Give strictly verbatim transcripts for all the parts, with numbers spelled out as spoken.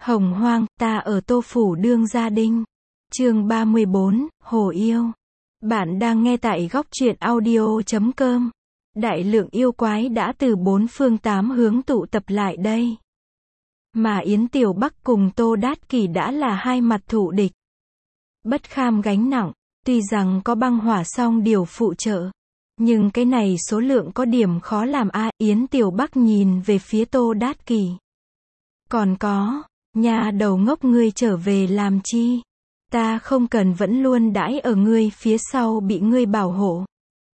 Hồng hoang, ta ở Tô Phủ Đương Gia Đinh. Chương ba mươi bốn, Hồ Yêu. Bạn đang nghe tại góc truyện audio chấm com. Đại lượng yêu quái đã từ bốn phương tám hướng tụ tập lại đây. Mà Yến Tiểu Bắc cùng Tô Đát Kỷ đã là hai mặt thù địch. Bất kham gánh nặng, tuy rằng có băng hỏa song điều phụ trợ. Nhưng cái này số lượng có điểm khó làm a. Yến Tiểu Bắc nhìn về phía Tô Đát Kỷ. Còn có, nhà đầu ngốc ngươi trở về làm chi? Ta không cần vẫn luôn đãi ở ngươi phía sau bị ngươi bảo hộ.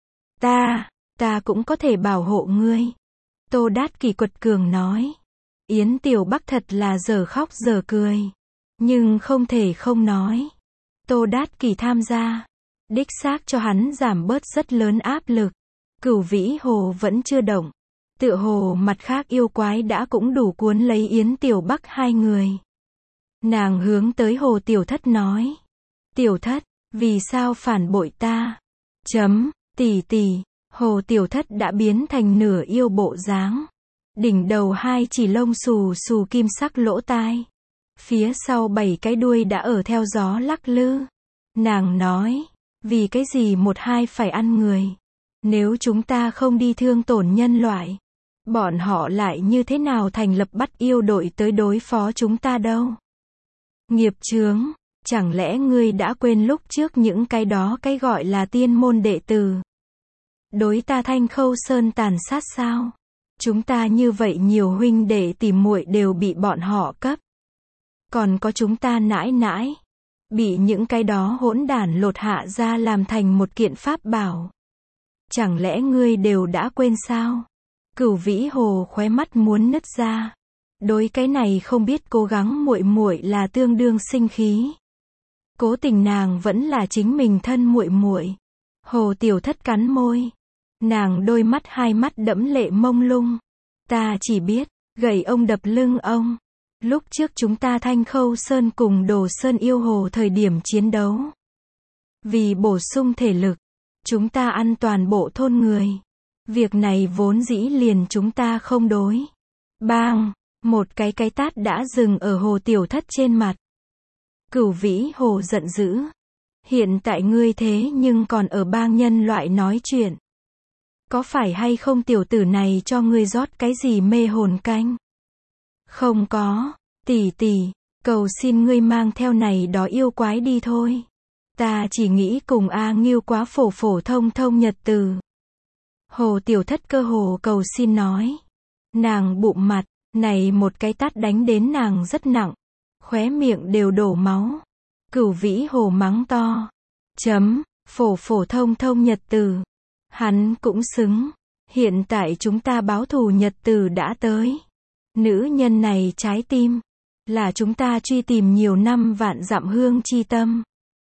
Ta, ta cũng có thể bảo hộ ngươi. Tô Đát Kỷ quật cường nói. Yến Tiểu Bắc thật là giờ khóc giờ cười. Nhưng không thể không nói. Tô Đát Kỷ tham gia. Đích xác cho hắn giảm bớt rất lớn áp lực. Cửu Vĩ Hồ vẫn chưa động. Tựa hồ mặt khác yêu quái đã cũng đủ cuốn lấy Yến Tiểu Bắc hai người. Nàng hướng tới Hồ Tiểu Thất nói. Tiểu Thất, vì sao phản bội ta? Chấm, tỷ tỷ. Hồ Tiểu Thất đã biến thành nửa yêu bộ dáng. Đỉnh đầu hai chỉ lông xù xù kim sắc lỗ tai. Phía sau bảy cái đuôi đã ở theo gió lắc lư. Nàng nói, vì cái gì một hai phải ăn người? Nếu chúng ta không đi thương tổn nhân loại, bọn họ lại như thế nào thành lập bắt yêu đội tới đối phó chúng ta đâu? Nghiệp chướng, chẳng lẽ ngươi đã quên lúc trước những cái đó cái gọi là tiên môn đệ tử? Đối ta Thanh Khâu Sơn tàn sát sao? Chúng ta như vậy nhiều huynh đệ tỷ muội đều bị bọn họ cấp. Còn có chúng ta nãi nãi, bị những cái đó hỗn đản lột hạ ra làm thành một kiện pháp bảo. Chẳng lẽ ngươi đều đã quên sao? Cửu Vĩ Hồ khóe mắt muốn nứt ra. Đối cái này không biết cố gắng muội muội là tương đương sinh khí. Cố tình nàng vẫn là chính mình thân muội muội. Hồ Tiểu Thất cắn môi. Nàng đôi mắt hai mắt đẫm lệ mông lung. Ta chỉ biết, gậy ông đập lưng ông. Lúc trước chúng ta Thanh Khâu Sơn cùng Đồ Sơn yêu hồ thời điểm chiến đấu. Vì bổ sung thể lực, chúng ta ăn toàn bộ thôn người. Việc này vốn dĩ liền chúng ta không đối. Bang! Một cái cái tát đã dừng ở Hồ Tiểu Thất trên mặt. Cửu Vĩ Hồ giận dữ. Hiện tại ngươi thế nhưng còn ở bang nhân loại nói chuyện. Có phải hay không tiểu tử này cho ngươi rót cái gì mê hồn canh? Không có, tỷ tỷ, cầu xin ngươi mang theo này đó yêu quái đi thôi. Ta chỉ nghĩ cùng A Ngưu quá phổ phổ thông thông nhật từ. Hồ Tiểu Thất cơ hồ cầu xin nói. Nàng bụng mặt, này một cái tát đánh đến nàng rất nặng. Khóe miệng đều đổ máu. Cửu Vĩ Hồ mắng to. Chấm, phổ phổ thông thông nhật từ. Hắn cũng xứng. Hiện tại chúng ta báo thù nhật từ đã tới. Nữ nhân này trái tim. Là chúng ta truy tìm nhiều năm vạn dặm hương chi tâm.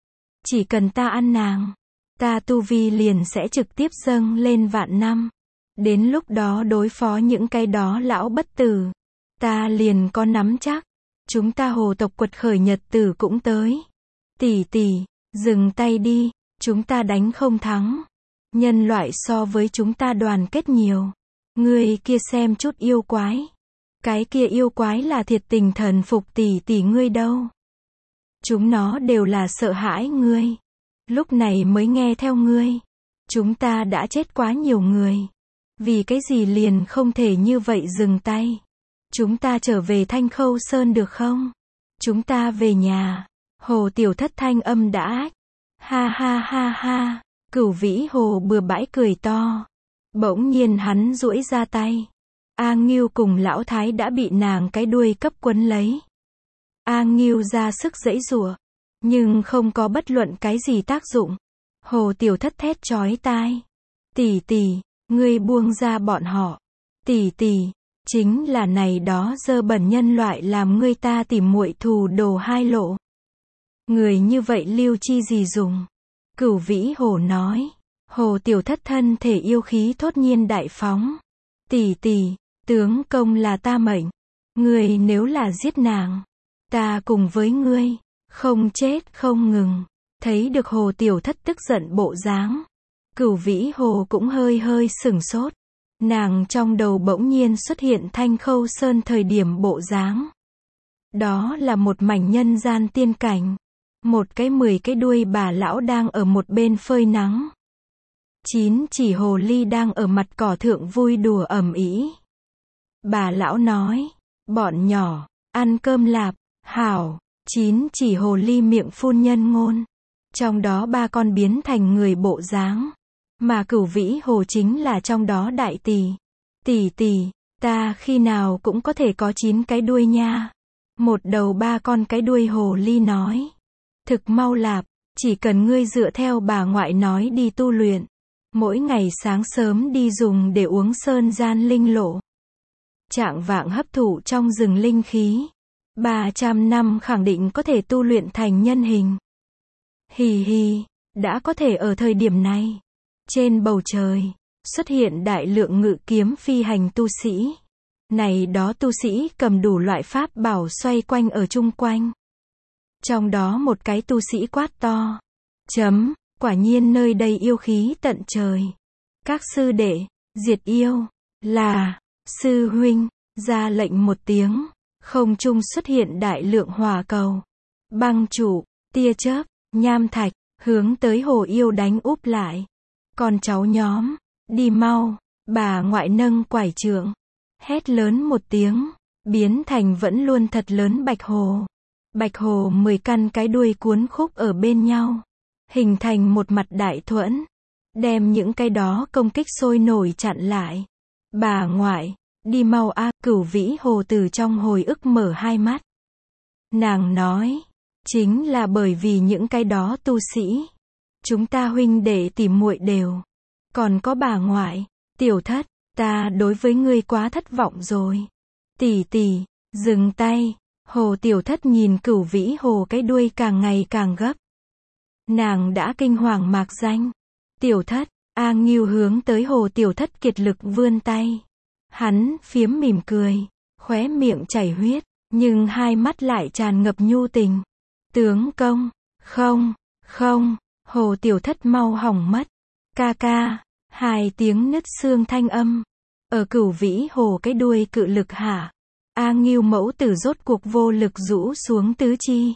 Chỉ cần ta ăn nàng. Ta tu vi liền sẽ trực tiếp dâng lên vạn năm. Đến lúc đó đối phó những cái đó lão bất tử. Ta liền có nắm chắc. Chúng ta hồ tộc quật khởi nhật tử cũng tới. Tỷ tỷ, dừng tay đi. Chúng ta đánh không thắng. Nhân loại so với chúng ta đoàn kết nhiều. Ngươi kia xem chút yêu quái. Cái kia yêu quái là thiệt tình thần phục tỷ tỷ ngươi đâu. Chúng nó đều là sợ hãi ngươi. Lúc này mới nghe theo ngươi. Chúng ta đã chết quá nhiều người. Vì cái gì liền không thể như vậy dừng tay. Chúng ta trở về Thanh Khâu Sơn được không? Chúng ta về nhà. Hồ Tiểu Thất thanh âm đã ách. Ha ha ha ha. Cửu Vĩ Hồ bừa bãi cười to. Bỗng nhiên hắn duỗi ra tay. A Ngưu cùng lão thái đã bị nàng cái đuôi cấp quấn lấy. A Ngưu ra sức giãy giụa, nhưng không có bất luận cái gì tác dụng. Hồ Tiểu Thất thét chói tai. Tỷ tỷ, ngươi buông ra bọn họ. Tỷ tỷ, chính là này đó dơ bẩn nhân loại làm ngươi ta tìm muội thù đồ hai lộ. Người như vậy lưu chi gì dùng? Cửu Vĩ Hồ nói. Hồ Tiểu Thất thân thể yêu khí thốt nhiên đại phóng. Tỷ tỷ, tướng công là ta mệnh. Ngươi nếu là giết nàng, ta cùng với ngươi, không chết không ngừng. Thấy được Hồ Tiểu Thất tức giận bộ dáng. Cửu Vĩ Hồ cũng hơi hơi sửng sốt. Nàng trong đầu bỗng nhiên xuất hiện Thanh Khâu Sơn thời điểm bộ dáng. Đó là một mảnh nhân gian tiên cảnh. Một cái mười cái đuôi bà lão đang ở một bên phơi nắng. Chín chỉ hồ ly đang ở mặt cỏ thượng vui đùa ầm ĩ. Bà lão nói, bọn nhỏ, ăn cơm lạp, hảo. Chín chỉ hồ ly miệng phun nhân ngôn. Trong đó ba con biến thành người bộ dáng. Mà Cửu Vĩ Hồ chính là trong đó đại tỷ. Tỷ tỷ, ta khi nào cũng có thể có chín cái đuôi nha. Một đầu ba con cái đuôi hồ ly nói. Thực mau lạp, chỉ cần ngươi dựa theo bà ngoại nói đi tu luyện. Mỗi ngày sáng sớm đi dùng để uống sơn gian linh lộ. Trạng vạng hấp thụ trong rừng linh khí. ba trăm năm khẳng định có thể tu luyện thành nhân hình. Hì hì, đã có thể ở thời điểm này. Trên bầu trời, xuất hiện đại lượng ngự kiếm phi hành tu sĩ. Này đó tu sĩ cầm đủ loại pháp bảo xoay quanh ở chung quanh. Trong đó một cái tu sĩ quát to. Chấm, quả nhiên nơi đây yêu khí tận trời. Các sư đệ, diệt yêu, là, sư huynh, ra lệnh một tiếng. Không trung xuất hiện đại lượng hỏa cầu. Băng trụ, tia chớp, nham thạch, hướng tới hồ yêu đánh úp lại. Con cháu nhóm, đi mau, bà ngoại nâng quải trượng. Hét lớn một tiếng, biến thành vẫn luôn thật lớn bạch hồ. Bạch hồ mười căn cái đuôi cuốn khúc ở bên nhau. Hình thành một mặt đại thuẫn. Đem những cái đó công kích sôi nổi chặn lại. Bà ngoại, đi mau a. Cửu Vĩ Hồ từ trong hồi ức mở hai mắt. Nàng nói, chính là bởi vì những cái đó tu sĩ. Chúng ta huynh đệ tỉ muội đều. Còn có bà ngoại, tiểu thất, ta đối với ngươi quá thất vọng rồi. Tỷ tỷ, dừng tay. Hồ tiểu thất nhìn Cửu Vĩ Hồ cái đuôi càng ngày càng gấp. Nàng đã kinh hoàng mạc danh. Tiểu thất, A Ngưu hướng tới hồ tiểu thất kiệt lực vươn tay. Hắn phiếm mỉm cười, khóe miệng chảy huyết, nhưng hai mắt lại tràn ngập nhu tình. Tướng công, không, không, hồ tiểu thất mau hỏng mất. Ca ca, hai tiếng nứt xương thanh âm. Ở Cửu Vĩ Hồ cái đuôi cự lực hạ. A Ngưu mẫu tử rốt cuộc vô lực rũ xuống tứ chi.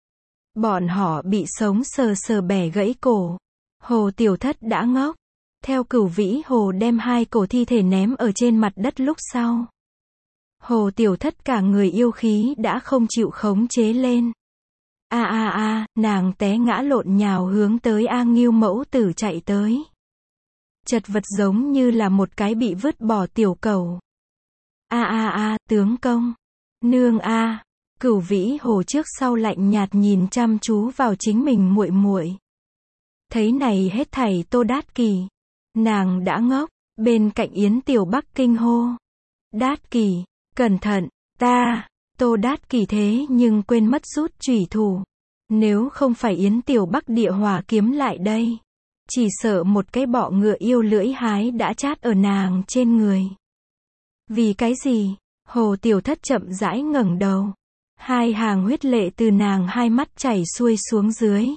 Bọn họ bị sống sờ sờ bẻ gãy cổ. Hồ tiểu thất đã ngốc. Theo Cửu Vĩ Hồ đem hai cổ thi thể ném ở trên mặt đất lúc sau. Hồ tiểu thất cả người yêu khí đã không chịu khống chế lên. A a a, nàng té ngã lộn nhào hướng tới A Ngưu mẫu tử chạy tới. Chật vật giống như là một cái bị vứt bỏ tiểu cẩu. A a a, tướng công. Nương a. Cửu Vĩ Hồ trước sau lạnh nhạt nhìn chăm chú vào chính mình muội muội. Thấy này hết thảy Tô Đát Kỷ. Nàng đã ngốc, bên cạnh Yến Tiểu Bắc kinh hô. Đát Kỷ, cẩn thận, ta. Tô Đát Kỷ thế nhưng quên mất rút chủy thủ. Nếu không phải Yến Tiểu Bắc địa hỏa kiếm lại đây. Chỉ sợ một cái bọ ngựa yêu lưỡi hái đã chát ở nàng trên người. Vì cái gì? Hồ tiểu thất chậm rãi ngẩng đầu. Hai hàng huyết lệ từ nàng hai mắt chảy xuôi xuống dưới.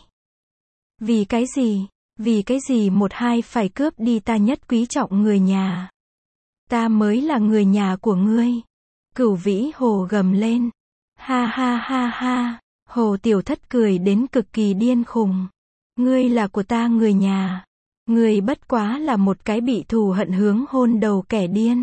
Vì cái gì? Vì cái gì một hai phải cướp đi ta nhất quý trọng người nhà? Ta mới là người nhà của ngươi. Cửu Vĩ Hồ gầm lên. Ha ha ha ha. Hồ tiểu thất cười đến cực kỳ điên khùng. Ngươi là của ta người nhà. Ngươi bất quá là một cái bị thù hận hướng hôn đầu kẻ điên.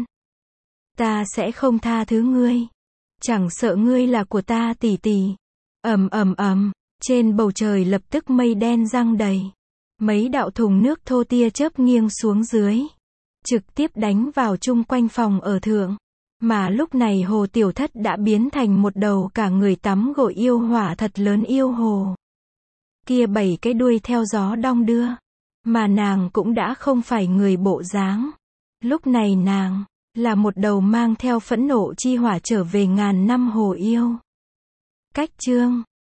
Ta sẽ không tha thứ ngươi. Chẳng sợ ngươi là của ta tỷ tỷ. Ầm ầm ầm, trên bầu trời lập tức mây đen giăng đầy. Mấy đạo thùng nước thô tia chớp nghiêng xuống dưới. Trực tiếp đánh vào chung quanh phòng ở thượng. Mà lúc này hồ tiểu thất đã biến thành một đầu cả người tắm gội yêu hỏa thật lớn yêu hồ. Kia bảy cái đuôi theo gió đong đưa. Mà nàng cũng đã không phải người bộ dáng. Lúc này nàng là một đầu mang theo phẫn nộ chi hỏa trở về ngàn năm hồ yêu. Cách chương